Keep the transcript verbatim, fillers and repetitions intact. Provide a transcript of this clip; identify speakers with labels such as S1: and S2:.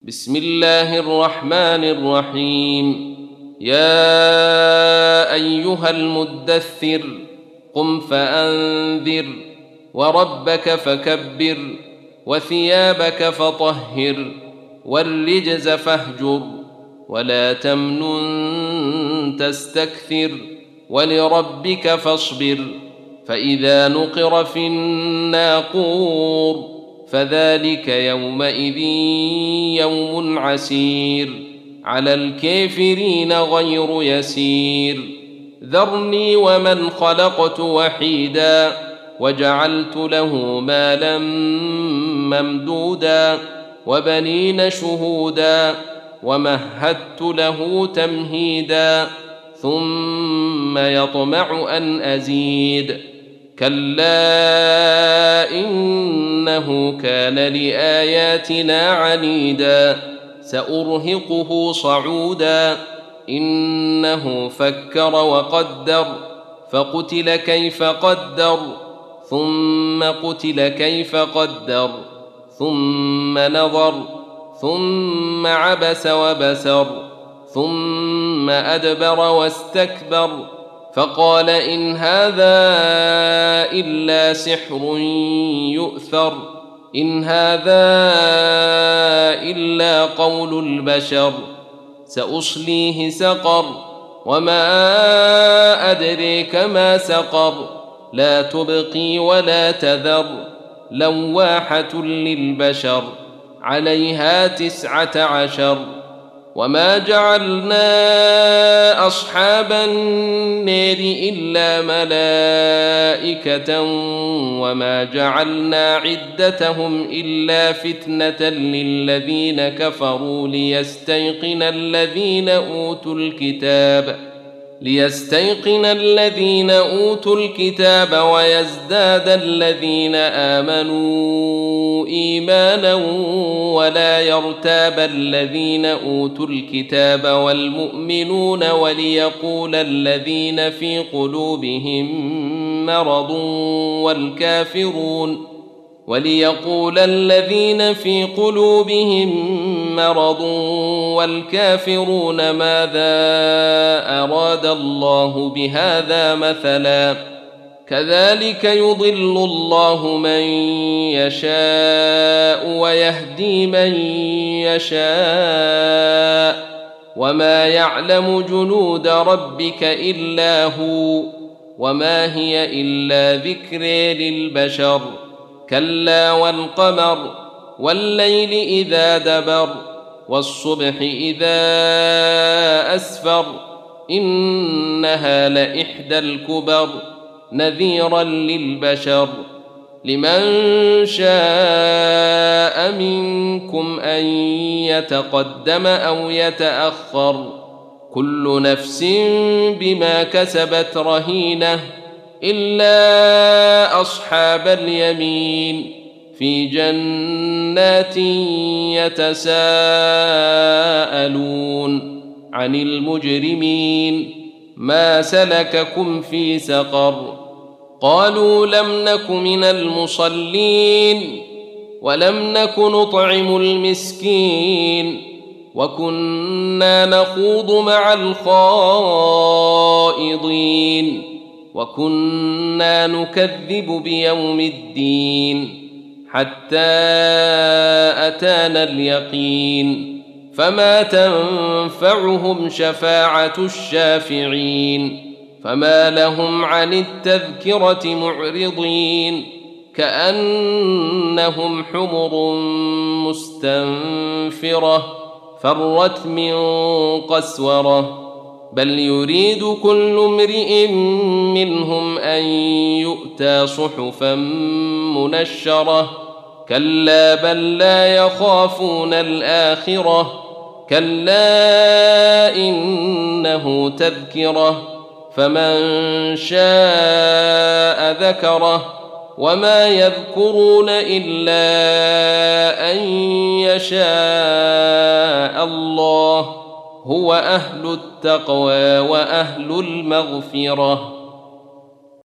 S1: بسم الله الرحمن الرحيم. يا أيها المدثر قم فأنذر وربك فكبر وثيابك فطهر والرجز فاهجر ولا تمنن تستكثر ولربك فاصبر. فإذا نقر في الناقور فذلك يومئذ يوم عسير على الكافرين غير يسير. ذرني ومن خلقت وحيدا وجعلت له مالا ممدودا وبنين شهودا ومهدت له تمهيدا ثم يطمع أن أزيد. كلا إنه كان لآياتنا عنيدا سأرهقه صعودا. إنه فكر وقدر فقتل كيف قدر ثم قتل كيف قدر ثم نظر ثم عبس وبسر ثم أدبر واستكبر فقال إن هذا إلا سحر يؤثر إن هذا إلا قول البشر. سأصليه سقر وما أدريك ما سقر لا تبقي ولا تذر لواحة للبشر عليها تسعة عشر. وما جعلنا أصحاب النار إلا ملائكة وما جعلنا عدتهم إلا فتنة للذين كفروا ليستيقن الذين أوتوا الكتاب ليستيقن الذين أوتوا الكتاب ويزداد الذين آمنوا إيمانا ولا يرتاب الذين أوتوا الكتاب والمؤمنون وليقول الذين في قلوبهم مرض والكافرون وليقول الذين في قلوبهم مرض والكافرون ماذا أراد الله بهذا مثلا. كذلك يضل الله من يشاء ويهدي من يشاء وما يعلم جنود ربك إلا هو وما هي إلا ذكر للبشر. كلا والقمر والليل إذا دبر والصبح إذا أسفر إنها لإحدى الكبر نذيرا للبشر. لمن شاء منكم أن يتقدم أو يتأخر كل نفس بما كسبت رهينة إلا أصحاب اليمين في جنات يتساءلون عن المجرمين ما سلككم في سقر قالوا لم نك من المصلين ولم نك نطعم المسكين وكنا نخوض مع الخائضين وكنا نكذب بيوم الدين حتى أتانا اليقين فما تنفعهم شفاعة الشافعين. فما لهم عن التذكرة معرضين كأنهم حمر مستنفرة فرت من قسورة بل يريد كل امرئ منهم أن يؤتى صحفا منشرة كلا بل لا يخافون الآخرة كلا إنه تذكرة فمن شاء ذكره وما يذكرون إلا أن يشاء الله هو أهل التقوى وأهل المغفرة.